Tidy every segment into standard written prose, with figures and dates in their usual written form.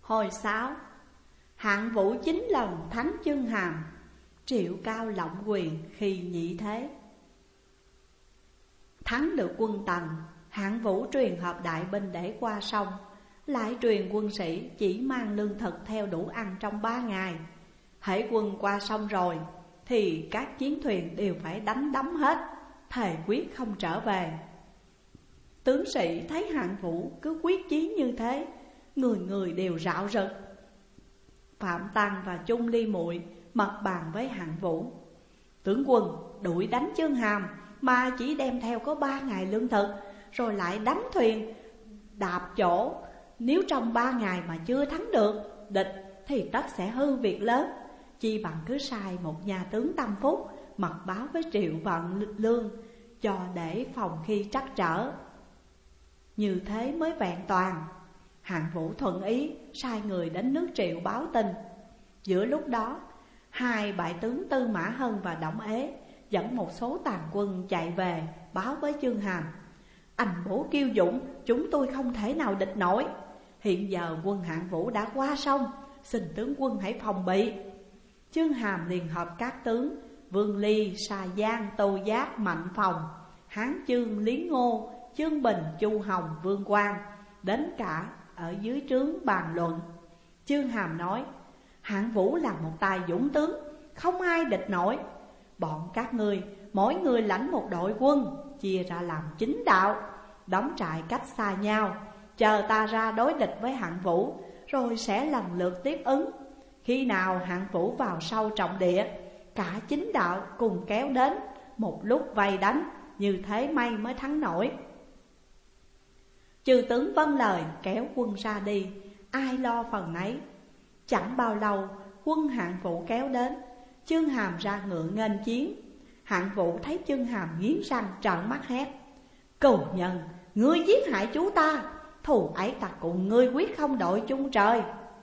Hồi 6. Hạng Vũ 9 lần thắng Chương Hàm, Triệu Cao lộng quyền khi nhị thế. Thắng được quân Tần, Hạng Vũ truyền họp đại binh để qua sông, lại truyền quân sĩ chỉ mang lương thực theo đủ ăn trong 3 ngày. Hễ quân qua sông rồi thì các chiến thuyền đều phải đánh đắm hết, thề quyết không trở về. Tướng sĩ thấy Hạng Vũ cứ quyết chí như thế, người người đều rạo rực. Phạm Tăng và Chung Ly Muội mật bàn với Hạng Vũ: tướng quân đuổi đánh Chương Hàm mà chỉ đem theo có 3 ngày lương thực, rồi lại đánh thuyền đạp chỗ. Nếu trong 3 ngày mà chưa thắng được địch thì tất sẽ hư việc lớn. Chi bằng cứ sai một nhà tướng tâm phúc mật báo với Triệu Vận Lương, cho để phòng khi trắc trở, như thế mới vẹn toàn. Hạng Vũ thuận ý, sai người đến nước Triệu báo tin. Giữa lúc đó, hai bại tướng Tư Mã Hân và Đổng Ế dẫn một số tàn quân chạy về báo với Chương Hàm: anh bố kiêu dũng, chúng tôi không thể nào địch nổi. Hiện giờ quân Hạng Vũ đã qua sông, xin tướng quân hãy phòng bị. Chương Hàm liền họp các tướng Vương Ly, Sa Giang, Tô Giác, Mạnh Phòng, Hán Chương, Lý Ngô, Chương Bình, Chu Hồng, Vương Quang đến cả ở dưới trướng bàn luận. Chương Hàm nói: Hạng Vũ là một tài dũng tướng, không ai địch nổi. Bọn các ngươi mỗi người lãnh một đội quân, chia ra làm 9 đạo, đóng trại cách xa nhau, chờ ta ra đối địch với Hạng Vũ, rồi sẽ lần lượt tiếp ứng. Khi nào Hạng Vũ vào sâu trọng địa, cả 9 đạo cùng kéo đến, một lúc vây đánh, như thế may mới thắng nổi. Chư tướng vâng lời kéo quân ra đi, ai lo phần nấy. Chẳng bao lâu quân Hạng Vũ kéo đến, Chương Hàm ra ngựa nghênh chiến. Hạng Vũ thấy Chương Hàm nghiến răng trợn mắt hét: cừu nhân, ngươi giết hại chú ta, thù ấy ta cùng ngươi quyết không đội chung trời.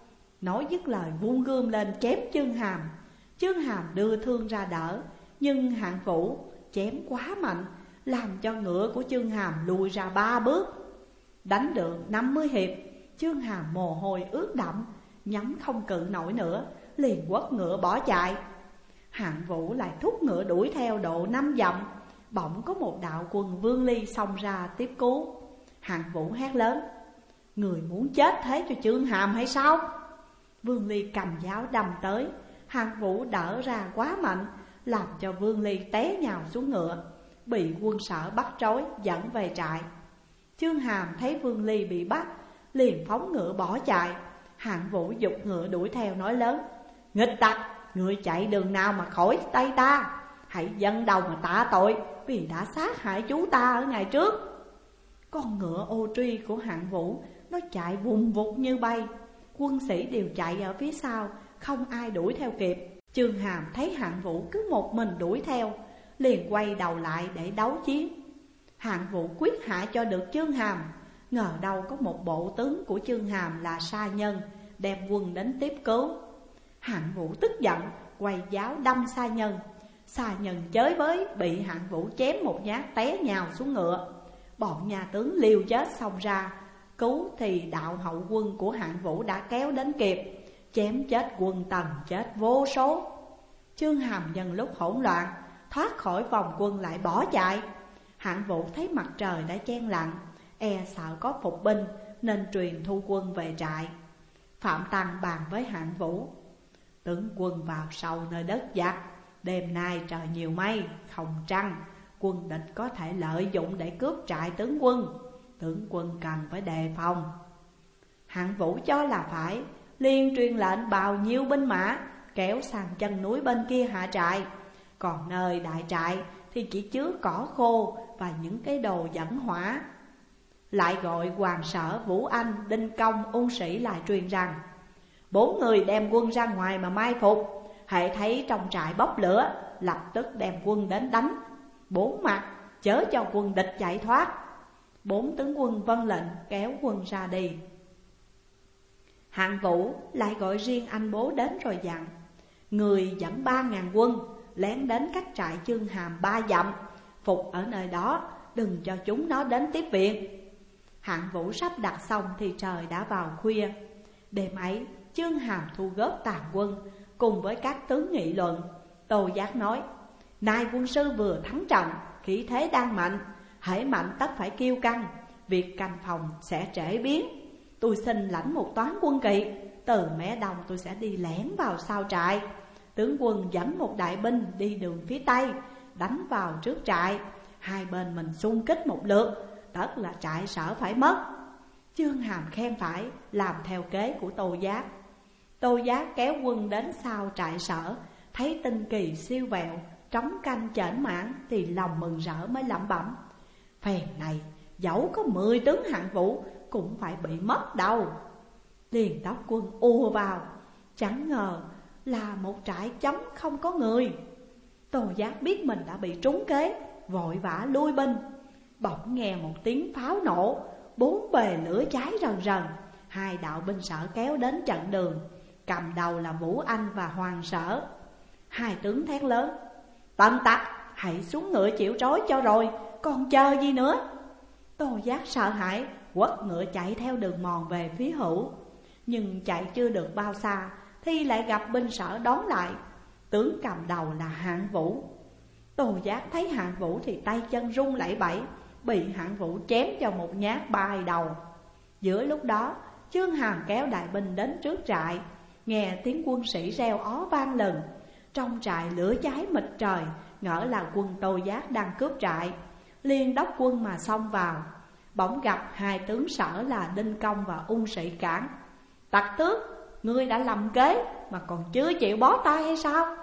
Nói dứt lời vung gươm lên chém Chương Hàm. Chương Hàm đưa thương ra đỡ, nhưng Hạng Vũ chém quá mạnh, làm cho ngựa của Chương Hàm lùi ra 3 bước. Đánh được 50 hiệp, Chương Hàm mồ hôi ướt đẫm, nhắm không cự nổi nữa, liền quất ngựa bỏ chạy. Hạng Vũ lại thúc ngựa đuổi theo độ 5 dặm. Bỗng có một đạo quân Vương Ly xông ra tiếp cứu. Hạng Vũ hét lớn: người muốn chết thế cho Chương Hàm hay sao? Vương Ly cầm giáo đâm tới. Hạng Vũ đỡ ra quá mạnh, làm cho Vương Ly té nhào xuống ngựa, bị quân sở bắt trói dẫn về trại. Chương Hàm thấy Vương Ly bị bắt, liền phóng ngựa bỏ chạy. Hạng Vũ giục ngựa đuổi theo nói lớn: nghịch tặc, ngươi chạy đường nào mà khỏi tay ta? Hãy dâng đầu mà tạ tội, vì đã sát hại chú ta ở ngày trước. Con ngựa ô truy của Hạng Vũ nó chạy vùng vụt như bay, quân sĩ đều chạy ở phía sau, không ai đuổi theo kịp. Chương Hàm thấy Hạng Vũ cứ một mình đuổi theo, liền quay đầu lại để đấu chiến. Hạng Vũ quyết hạ cho được Chương Hàm. Ngờ đâu có một bộ tướng của Chương Hàm là Sa Nhân đem quân đến tiếp cứu. Hạng Vũ tức giận, quay giáo đâm Sa Nhân. Sa Nhân chới với, bị Hạng Vũ chém một nhát té nhào xuống ngựa. Bọn nhà tướng liều chết xông ra cứu, thì đạo hậu quân của Hạng Vũ đã kéo đến kịp, chém chết quân Tần chết vô số. Chương Hàm nhân lúc hỗn loạn thoát khỏi vòng quân lại bỏ chạy. Hạng Vũ thấy mặt trời đã chen lặng, e sợ có phục binh nên truyền thu quân về trại. Phạm Tăng bàn với Hạng Vũ: tướng quân vào sâu nơi đất giặc, đêm nay trời nhiều mây không trăng, quân địch có thể lợi dụng để cướp trại tướng quân. Tướng quân cần phải đề phòng. Hạng Vũ cho là phải, liền truyền lệnh bào nhiêu binh mã kéo sang chân núi bên kia hạ trại. Còn nơi đại trại thì chỉ chứa cỏ khô và những cái đồ dẫn hỏa. Lại gọi Hoàng Sở, Vũ Anh, Đinh Công, Ung Sĩ lại truyền rằng: 4 người đem quân ra ngoài mà mai phục, hễ thấy trong trại bốc lửa, lập tức đem quân đến đánh 4 mặt, chớ cho quân địch chạy thoát. 4 tướng quân vâng lệnh kéo quân ra đi. Hạng Vũ lại gọi riêng anh bố đến rồi dặn: người dẫn 3.000 quân lén đến cách trại Chương Hàm 3 dặm, phục ở nơi đó, đừng cho chúng nó đến tiếp viện. Hạng Vũ sắp đặt xong thì trời đã vào khuya. Đêm ấy, Chương Hàm thu góp tàn quân cùng với các tướng nghị luận. Tô Giác nói: nay quân sư vừa thắng trận, khí thế đang mạnh, hễ mạnh tất phải kiêu căng, việc canh phòng sẽ trễ biến. Tôi xin lãnh một toán quân kỵ, từ Mé Đông tôi sẽ đi lẻn vào sau trại. Tướng quân dẫn một đại binh đi đường phía Tây, đánh vào trước trại. Hai bên mình xung kích một lượt, tất là trại Sở phải mất. Chương Hàm khen phải, làm theo kế của Tô Giác. Tô Giác kéo quân đến sau trại Sở, thấy tinh kỳ siêu vẹo, trống canh chểnh mãn, thì lòng mừng rỡ mới lẩm bẩm: phèn này dẫu có 10 tướng hạng vũ cũng phải bị mất đâu. Liền đốc quân ùa vào, chẳng ngờ là một trại trống không có người. Tô Giác biết mình đã bị trúng kế, vội vã lui binh. Bỗng nghe một tiếng pháo nổ, bốn bề lửa cháy rần rần. Hai đạo binh Sở kéo đến chặn đường, cầm đầu là Vũ Anh và Hoàng Sở. Hai tướng thét lớn: Tần tặc, hãy xuống ngựa chịu trói cho rồi, còn chờ gì nữa. Tô Giác sợ hãi, quất ngựa chạy theo đường mòn về phía hữu. Nhưng chạy chưa được bao xa thì lại gặp binh Sở đón lại. Tướng cầm đầu là Hạng Vũ. Tô Giác thấy Hạng Vũ thì tay chân run lẩy bẩy, bị Hạng Vũ chém cho một nhát bay đầu. Giữa lúc đó, Chương Hàm kéo đại binh đến trước trại, nghe tiếng quân sĩ reo ó vang lừng. Trong trại lửa cháy mịt trời, ngỡ là quân Tô Giác đang cướp trại. Liền đốc quân mà xông vào. Bỗng gặp hai tướng Sở là Đinh Công và Ung Sĩ cản: Tặc tước, ngươi đã lầm kế mà còn chưa chịu bó tay hay sao?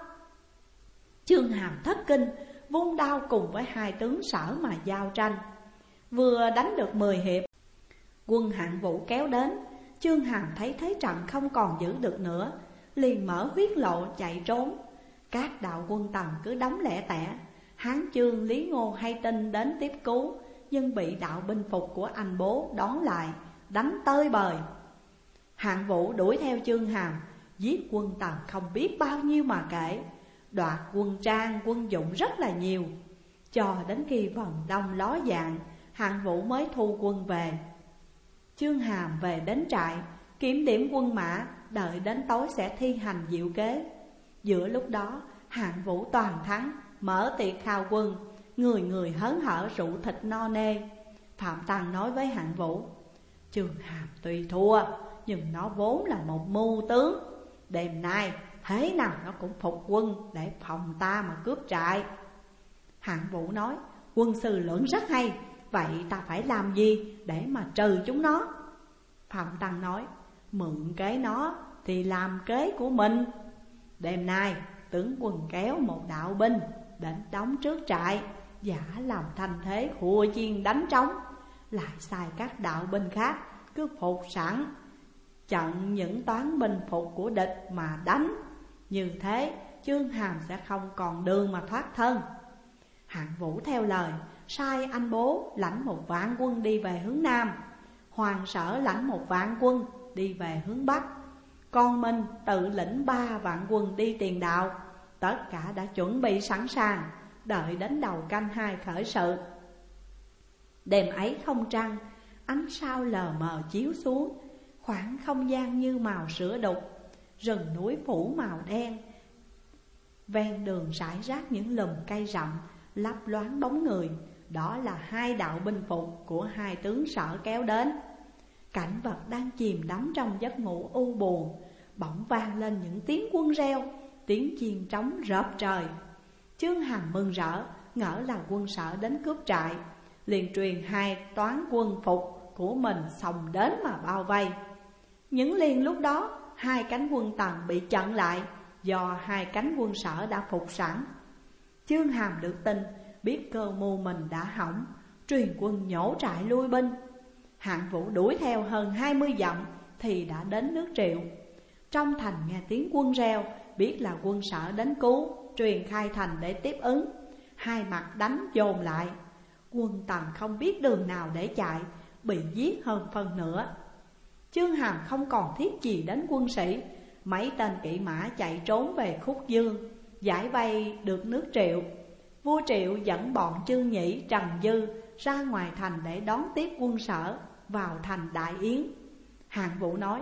Chương Hàm thất kinh, vung đao cùng với hai tướng Sở mà giao tranh. Vừa đánh được 10 hiệp, quân Hạng Vũ kéo đến. Chương Hàm thấy thế trận không còn giữ được nữa, liền mở huyết lộ chạy trốn. Các đạo quân Tần cứ đóng lẻ tẻ. Hán Chương Lý Ngô hay tin đến tiếp cứu, nhưng bị đạo binh phục của anh bố đón lại, đánh tơi bời. Hạng Vũ đuổi theo Chương Hàm, giết quân Tần không biết bao nhiêu mà kể, đoạt quân trang quân dụng rất là nhiều. Cho đến khi vòng đông ló dạng, Hạng Vũ mới thu quân về. Chương Hàm về đến trại, kiểm điểm quân mã, đợi đến tối sẽ thi hành diệu kế. Giữa lúc đó, Hạng Vũ toàn thắng, mở tiệc khao quân, người người hớn hở rượu thịt no nê. Phạm Tăng nói với Hạng Vũ: Chương Hàm tuy thua, nhưng nó vốn là một mưu tướng. Đêm nay thế nào nó cũng phục quân để phòng ta mà cướp trại. Hạng Vũ nói: Quân sư luận rất hay, vậy ta phải làm gì để mà trừ chúng nó? Phạm Tăng nói: Mượn kế nó thì làm kế của mình. Đêm nay tướng quân kéo một đạo binh đến đóng trước trại, giả làm thành thế khua chiên đánh trống, lại sai các đạo binh khác cứ phục sẵn, chặn những toán binh phục của địch mà đánh. Như thế Chương Hàm sẽ không còn đường mà thoát thân. Hạng Vũ theo lời, sai anh bố lãnh 1.000.000 quân đi về hướng Nam, Hoàng Sở lãnh 1.000.000 quân đi về hướng Bắc, còn mình tự lĩnh 3.000.000 quân đi tiền đạo. Tất cả đã chuẩn bị sẵn sàng, đợi đến đầu canh 2 khởi sự. Đêm ấy không trăng, ánh sao lờ mờ chiếu xuống, khoảng không gian như màu sữa đục, rừng núi phủ màu đen. Ven đường rải rác những lùm cây rậm, lấp loáng bóng người. Đó là hai đạo binh phục của hai tướng Sở kéo đến. Cảnh vật đang chìm đắm trong giấc ngủ u buồn, bỗng vang lên những tiếng quân reo, tiếng chiên trống rợp trời. Chương Hàm mừng rỡ, ngỡ là quân Sở đến cướp trại, liền truyền hai toán quân phục của mình xông đến mà bao vây. Những liền lúc đó, hai cánh quân Tần bị chặn lại, do hai cánh quân Sở đã phục sẵn. Chương Hàm được tin, biết cơ mưu mình đã hỏng, truyền quân nhổ trại lui binh. Hạng Vũ đuổi theo hơn 20 dặm thì đã đến nước Triệu. Trong thành nghe tiếng quân reo, biết là quân Sở đến cứu, truyền khai thành để tiếp ứng. Hai mặt đánh dồn lại, quân Tần không biết đường nào để chạy, bị giết hơn phân nửa. Chương Hàm không còn thiết gì đến quân sĩ, mấy tên kỵ mã chạy trốn về Khúc Dương, giải vây được nước Triệu. Vua Triệu dẫn bọn Trương Nhĩ, Trần Dư ra ngoài thành để đón tiếp quân Sở vào thành Đại Yến. Hạng Vũ nói: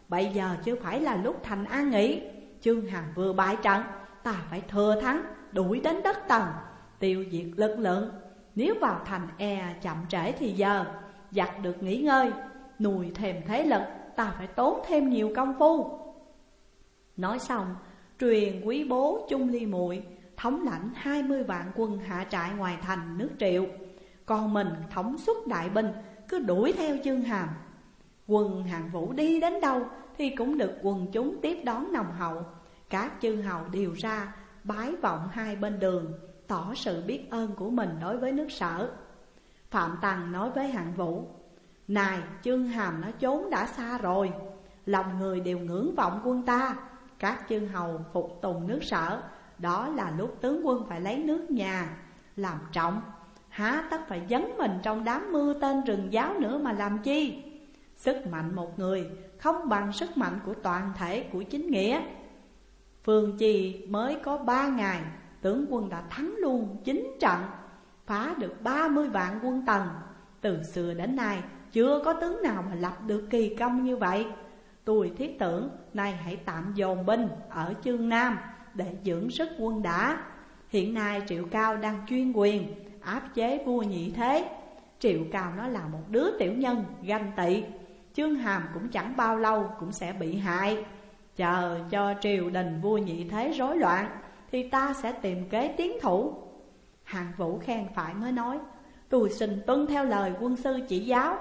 bây giờ chưa phải là lúc thành an nghỉ. Chương Hàm vừa bại trận, ta phải thừa thắng, đuổi đến đất Tần, tiêu diệt lực lượng. Nếu vào thành chậm trễ thì giờ giặc được nghỉ ngơi, nuôi thêm thế lực, ta phải tốn thêm nhiều công phu. Nói xong, truyền quý bố Chung Ly Muội thống lãnh 20 vạn quân hạ trại ngoài thành nước Triệu, còn mình thống suất đại binh cứ đuổi theo Chương Hàm. Quân Hạng Vũ đi đến đâu thì cũng được quần chúng tiếp đón nồng hậu. Các chư hầu đều ra bái vọng hai bên đường, tỏ sự biết ơn của mình đối với nước Sở. Phạm Tằng nói với Hạng Vũ: này, Chương Hàm nó trốn đã xa rồi, lòng người đều ngưỡng vọng quân ta. Các chư hầu phục tùng nước Sở, đó là lúc tướng quân phải lấy nước nhà làm trọng, há tất phải dấn mình trong đám mưa tên rừng giáo nữa mà làm chi. Sức mạnh một người không bằng sức mạnh của toàn thể của chính nghĩa. Phương Trì mới có 3 ngày, tướng quân đã thắng luôn 9 trận, phá được 30 vạn quân Tần. Từ xưa đến nay chưa có tướng nào mà lập được kỳ công như vậy. Tôi thiết tưởng nay hãy tạm dồn binh ở Chương Nam để dưỡng sức quân đã. Hiện nay Triệu Cao đang chuyên quyền áp chế vua Nhị Thế. Triệu Cao nó là một đứa tiểu nhân ganh tị, Chương Hàm cũng chẳng bao lâu cũng sẽ bị hại. Chờ cho triều đình vua Nhị Thế rối loạn thì ta sẽ tìm kế tiến thủ. Hạng Vũ khen phải mới nói: tôi xin tuân theo lời quân sư chỉ giáo.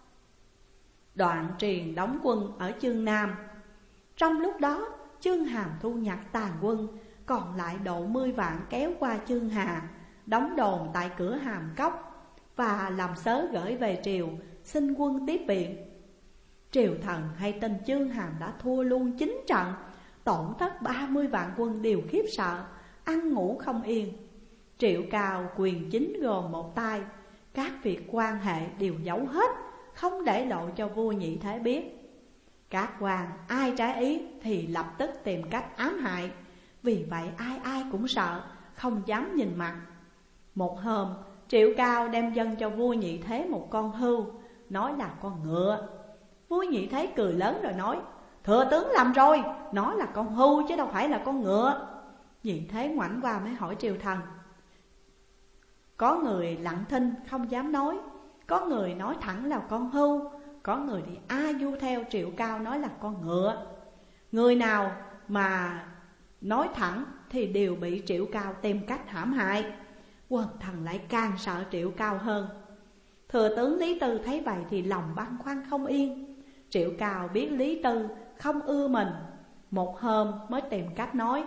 Đoạn truyền đóng quân ở Chương Nam. Trong lúc đó Chương Hàm thu nhặt tàn quân, còn lại độ 10 vạn kéo qua Chương Hà, đóng đồn tại cửa Hàm Cốc và làm sớ gửi về triều xin quân tiếp viện. Triều thần hay tin Chương Hàm đã thua luôn 9 trận, tổn thất 30 vạn quân đều khiếp sợ, ăn ngủ không yên. Triệu Cao quyền chính gồm một tay, các việc quan hệ đều giấu hết, không để lộ cho vua Nhị Thế biết. Các quan ai trái ý thì lập tức tìm cách ám hại, vì vậy ai ai cũng sợ, không dám nhìn mặt. Một hôm Triệu Cao đem dâng cho vua Nhị Thế một con hươu, nói là con ngựa. Vua Nhị Thế cười lớn rồi nói: thừa tướng lầm rồi, nó là con hươu chứ đâu phải là con ngựa. Nhị Thế ngoảnh qua mới hỏi triều thần. Có người lặng thinh không dám nói, có người nói thẳng là con hươu, có người thì du theo Triệu Cao nói là con ngựa. Người nào mà nói thẳng thì đều bị Triệu Cao tìm cách hãm hại. Quần thần lại càng sợ Triệu Cao hơn. Thừa tướng Lý Tư thấy vậy thì lòng băn khoăn không yên. Triệu Cao biết Lý Tư không ưa mình, một hôm mới tìm cách nói: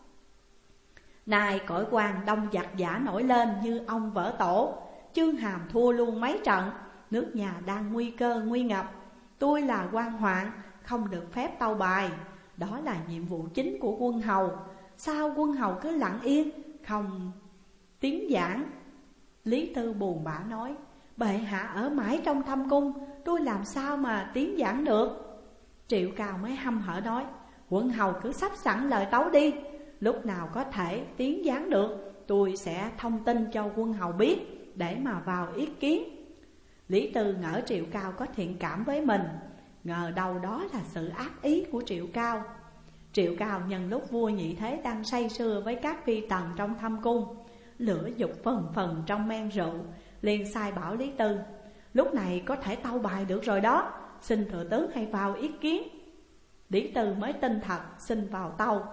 nay cõi quan đông giặc giả nổi lên như ông vỡ tổ, Chương Hàm thua luôn mấy trận, nước nhà đang nguy cơ nguy ngập. Tôi là quan hoạn, không được phép tâu bài, đó là nhiệm vụ chính của quân hầu. Sao quân hầu cứ lặng yên không tiếng giảng? Lý Tư buồn bã nói: bệ hạ ở mãi trong thâm cung, tôi làm sao mà tiếng giảng được? Triệu Cao mới hăm hở nói: quân hầu cứ sắp sẵn lời tấu đi, lúc nào có thể tiếng giảng được tôi sẽ thông tin cho quân hầu biết để mà vào ý kiến. Lý Tư ngỡ Triệu Cao có thiện cảm với mình, ngờ đâu đó là sự ác ý của Triệu Cao. Triệu Cao nhân lúc vua Nhị Thế đang say sưa với các phi tần trong thâm cung, lửa dục phần phần trong men rượu, liền sai bảo Lý Tư: lúc này có thể tâu bài được rồi đó, xin thừa tướng hãy vào ý kiến. Lý Tư mới tin thật xin vào tâu.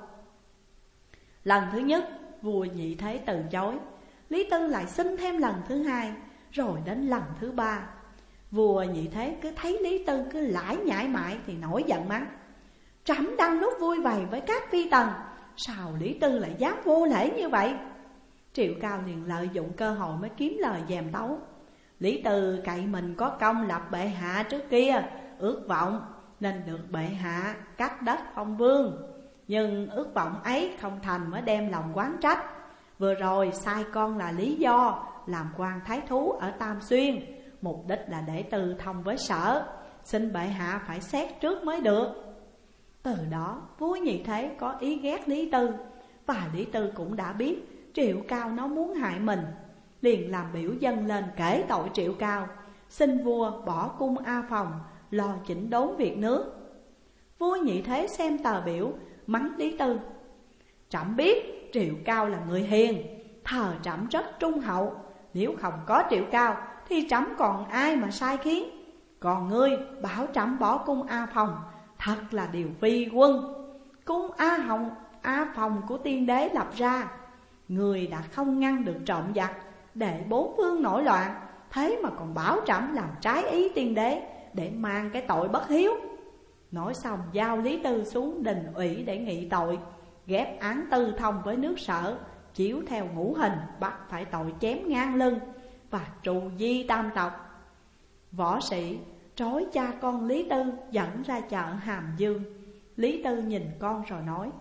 Lần thứ nhất vua Nhị Thế từ chối, Lý Tư lại xin thêm lần thứ hai, rồi đến lần thứ ba. Vua Nhị Thế cứ thấy Lý Tư cứ lải nhải mãi thì nổi giận mắng: trẫm đang lúc vui vầy với các phi tần, sao Lý Tư lại dám vô lễ như vậy? Triệu Cao liền lợi dụng cơ hội mới kiếm lời dèm tấu: Lý Tư cậy mình có công lập bệ hạ trước kia, ước vọng nên được bệ hạ cắt đất phong vương. Nhưng ước vọng ấy không thành mới đem lòng oán trách. Vừa rồi sai con là lý do làm quan thái thú ở Tam Xuyên, mục đích là để từ thông với Sở, xin bệ hạ phải xét trước mới được. Từ đó vua Nhị Thế có ý ghét Lý Tư, và Lý Tư cũng đã biết Triệu Cao nó muốn hại mình, liền làm biểu dân lên kể tội Triệu Cao, xin vua bỏ cung A Phòng lo chỉnh đốn việc nước. Vua Nhị Thế xem tờ biểu, mắng Lý Tư: trẫm biết Triệu Cao là người hiền, thờ trẫm rất trung hậu. Nếu không có Triệu Cao thì trẫm còn ai mà sai khiến. Còn ngươi bảo trẫm bỏ cung A Phòng, thật là điều phi quân. Cung A Phòng của tiên đế lập ra, người đã không ngăn được trộm giặc, để bốn phương nổi loạn, thế mà còn bảo trẫm làm trái ý tiên đế, để mang cái tội bất hiếu. Nói xong giao Lý Tư xuống đình ủy để nghị tội, ghép án Tư Thông với nước Sở, chiếu theo ngũ hình, bắt phải tội chém ngang lưng và trù di tam tộc. Võ sĩ trói cha con Lý Tư dẫn ra chợ Hàm Dương. Lý Tư nhìn con rồi nói: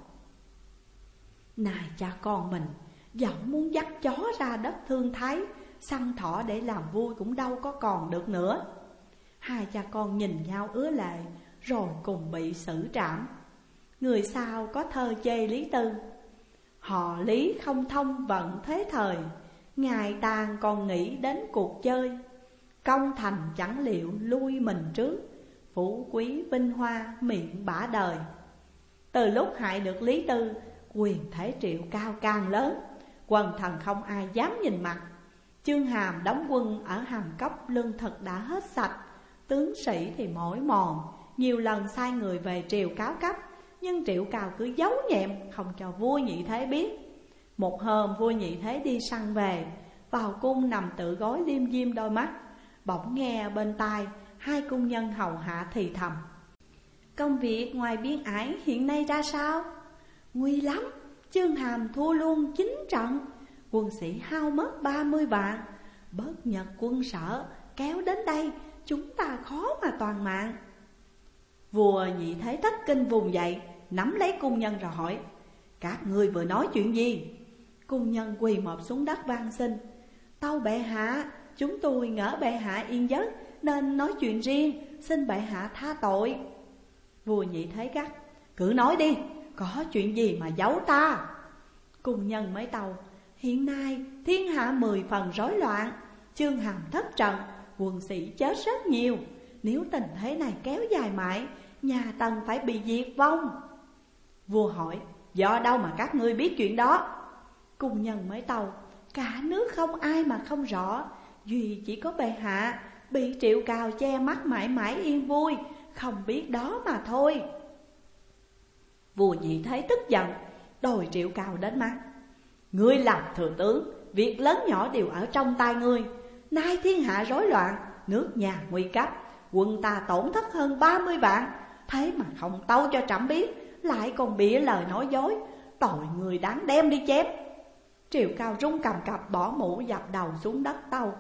này cha con mình, dẫu muốn dắt chó ra đất Thương Thái săn thỏ để làm vui cũng đâu có còn được nữa. Hai cha con nhìn nhau ứa lệ, rồi cùng bị xử trảm. Người sau có thơ chê Lý Tư: họ Lý không thông vận thế thời, ngày tàn còn nghĩ đến cuộc chơi. Công thành chẳng liệu lui mình trước, phú quý vinh hoa miệng bả đời. Từ lúc hại được Lý Tư, quyền thế Triệu Cao càng lớn, quần thần không ai dám nhìn mặt. Chương Hàm đóng quân ở Hàm Cốc lương thực đã hết sạch, tướng sĩ thì mỏi mòn. Nhiều lần sai người về triều cáo cấp, nhưng Triệu Cao cứ giấu nhẹm, không cho vua Nhị Thế biết. Một hôm vua Nhị Thế đi săn về, vào cung nằm tự gối liêm diêm đôi mắt. Bỗng nghe bên tai hai cung nhân hầu hạ thì thầm: công việc ngoài biên ải hiện nay ra sao? Nguy lắm, Chương Hàm thua luôn 9 trận, quân sĩ hao mất 30 vạn. Bớt Nhật quân Sở kéo đến đây, chúng ta khó mà toàn mạng. Vua Nhị Thế thất kinh vùng dậy, nắm lấy cung nhân rồi hỏi: các ngươi vừa nói chuyện gì? Cung nhân quỳ mọp xuống đất van xin: tâu bệ hạ, chúng tôi ngỡ bệ hạ yên giấc nên nói chuyện riêng, xin bệ hạ tha tội. Vua Nhị Thế gắt: cứ nói đi, có chuyện gì mà giấu ta? Cung nhân mới tâu: hiện nay thiên hạ 10 phần rối loạn, Chương Hàm thất trận, quân sĩ chết rất nhiều. Nếu tình thế này kéo dài mãi, nhà Tần phải bị diệt vong. Vua hỏi: do đâu mà các ngươi biết chuyện đó? Cung nhân mới tâu: cả nước không ai mà không rõ, duy chỉ có bệ hạ bị Triệu Cao che mắt mãi mãi yên vui, không biết đó mà thôi. Vua Nhị Thế tức giận, đòi Triệu Cao đến mắt: ngươi làm thừa tướng, việc lớn nhỏ đều ở trong tay ngươi. Nay thiên hạ rối loạn, nước nhà nguy cấp, quân ta tổn thất hơn 30 vạn, thế mà không tâu cho trẫm biết, lại còn bịa lời nói dối, tội người đáng đem đi chém. Triệu Cao run cầm cập bỏ mũ dập đầu xuống đất tâu: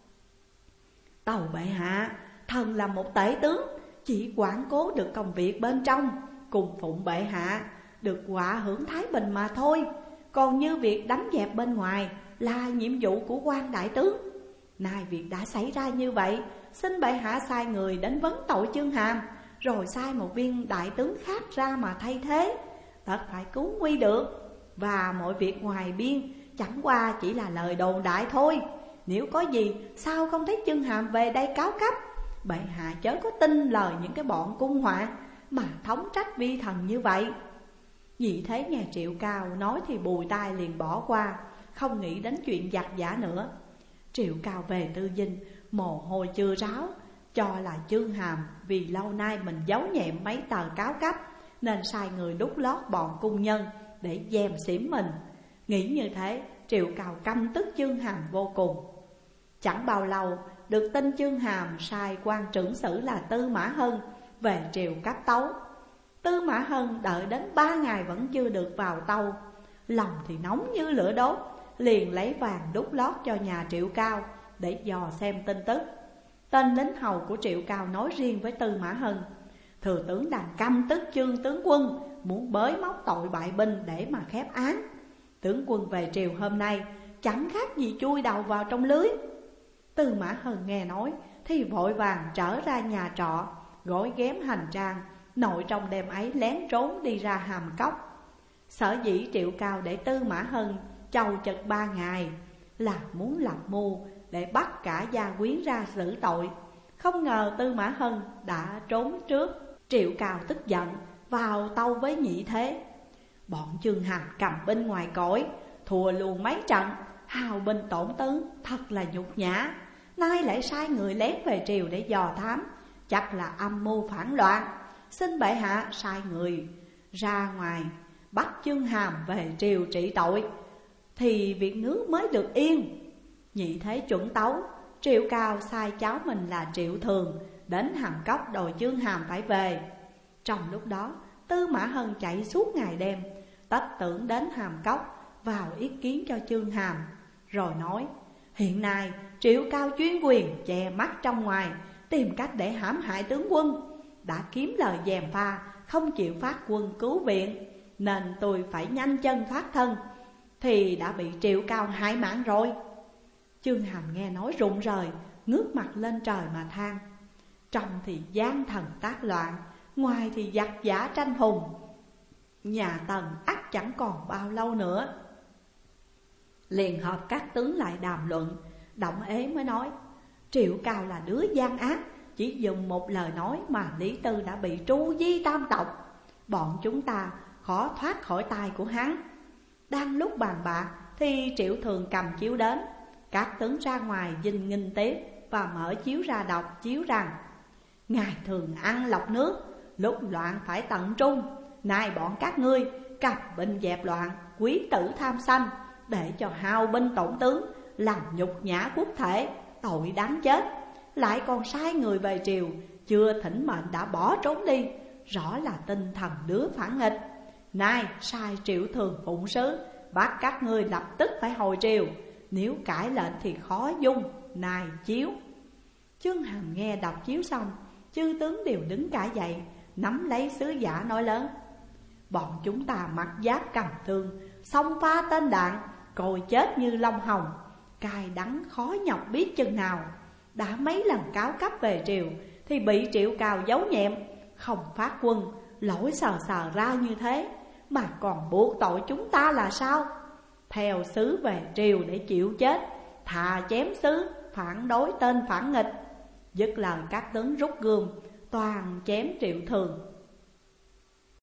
tâu bệ hạ, thần là một tể tướng, chỉ quản cố được công việc bên trong, cùng phụng bệ hạ, được họa hưởng thái bình mà thôi. Còn như việc đánh dẹp bên ngoài là nhiệm vụ của quan đại tướng. Nay việc đã xảy ra như vậy, xin bệ hạ sai người đến vấn tội Chương Hàm, rồi sai một viên đại tướng khác ra mà thay thế, tất phải cứu nguy được. Và mọi việc ngoài biên chẳng qua chỉ là lời đồn đại thôi. Nếu có gì sao không thấy Chương Hàm về đây cáo cấp? Bệ hạ chớ có tin lời những cái bọn cung hoạn mà thống trách vi thần như vậy. Nhị Thế nghe Triệu Cao nói thì bùi tai liền bỏ qua, không nghĩ đến chuyện giặc giả nữa. Triệu Cao về Tư Dinh, mồ hôi chưa ráo, cho là Chương Hàm vì lâu nay mình giấu nhẹm mấy tờ cáo cấp, nên sai người đút lót bọn cung nhân để dèm xỉm mình. Nghĩ như thế, Triệu Cao căm tức Chương Hàm vô cùng. Chẳng bao lâu, được tin Chương Hàm sai quan trưởng sử là Tư Mã Hân về triều cấp tấu. Tư Mã Hân đợi đến 3 ngày vẫn chưa được vào tâu, lòng thì nóng như lửa đốt, liền lấy vàng đút lót cho nhà Triệu Cao để dò xem tin tức. Tên lính hầu của Triệu Cao nói riêng với Tư Mã Hân: thừa tướng đang căm tức Chương tướng quân, muốn bới móc tội bại binh để mà khép án. Tướng quân về triều hôm nay chẳng khác gì chui đầu vào trong lưới. Tư Mã Hân nghe nói thì vội vàng trở ra nhà trọ, gói ghém hành trang, nội trong đêm ấy lén trốn đi ra Hàm Cốc. Sở dĩ Triệu Cao để Tư Mã Hân chầu chật 3 ngày là muốn lập mưu để bắt cả gia quyến ra xử tội. Không ngờ Tư Mã Hân đã trốn trước. Triệu Cao tức giận, vào tâu với Nhị Thế. Bọn Chương Hàm cầm binh ngoài cõi, thua luôn mấy trận, hao binh tổn tướng, thật là nhục nhã. Nay lại sai người lén về triều để dò thám, chắc là âm mưu phản loạn. Xin bệ hạ sai người ra ngoài bắt Chương Hàm về triều trị tội, thì việc nước mới được yên. Nhị Thế chuẩn tấu, Triệu Cao sai cháu mình là Triệu Thường đến Hàm Cốc đòi Chương Hàm phải về. Trong lúc đó, Tư Mã Hân chạy suốt ngày đêm, tách tưởng đến Hàm Cốc vào ý kiến cho Chương Hàm, rồi nói: hiện nay Triệu Cao chuyên quyền che mắt trong ngoài, tìm cách để hãm hại tướng quân, đã kiếm lời gièm pha, không chịu phát quân cứu viện, nên tôi phải nhanh chân thoát thân, thì đã bị Triệu Cao hại mạng rồi. Chương Hàm nghe nói rụng rời, ngước mặt lên trời mà than: trong thì gian thần tác loạn, ngoài thì giặc giả tranh hùng, nhà Tần ắt chẳng còn bao lâu nữa. Liền họp các tướng lại đàm luận. Động Ế mới nói: Triệu Cao là đứa gian ác, chỉ dùng một lời nói mà Lý Tư đã bị tru di tam tộc, bọn chúng ta khó thoát khỏi tay của hắn. Đang lúc bàn bạc thì Triệu Thường cầm chiếu đến. Các tướng ra ngoài dinh nghinh tiếp và mở chiếu ra đọc chiếu rằng: ngài thường ăn lọc nước, lúc loạn phải tận trung. Nay bọn các ngươi cặp binh dẹp loạn, quý tử tham sanh, để cho hao binh tổn tướng, làm nhục nhã quốc thể, tội đáng chết. Lại còn sai người về triều, chưa thỉnh mệnh đã bỏ trốn đi, rõ là tinh thần đứa phản nghịch. Nay sai Triệu Thường phụng sứ, bắt các ngươi lập tức phải hồi triều, nếu cãi lệnh thì khó dung. Nay chiếu. Chương Hàm nghe đọc chiếu xong, chư tướng đều đứng cả dậy, nắm lấy sứ giả nói lớn: bọn chúng ta mặc giáp cầm thương, xông pha tên đạn, cồi chết như long hồng, cay đắng khó nhọc biết chừng nào. Đã mấy lần cáo cấp về triều thì bị Triệu Cao giấu nhẹm, không phát quân, lỗi sờ sờ ra như thế, mà còn buộc tội chúng ta là sao? Theo sứ về triều để chịu chết, thà chém sứ, phản đối tên phản nghịch. Dứt lời các tướng rút gươm, toàn chém Triệu Thường.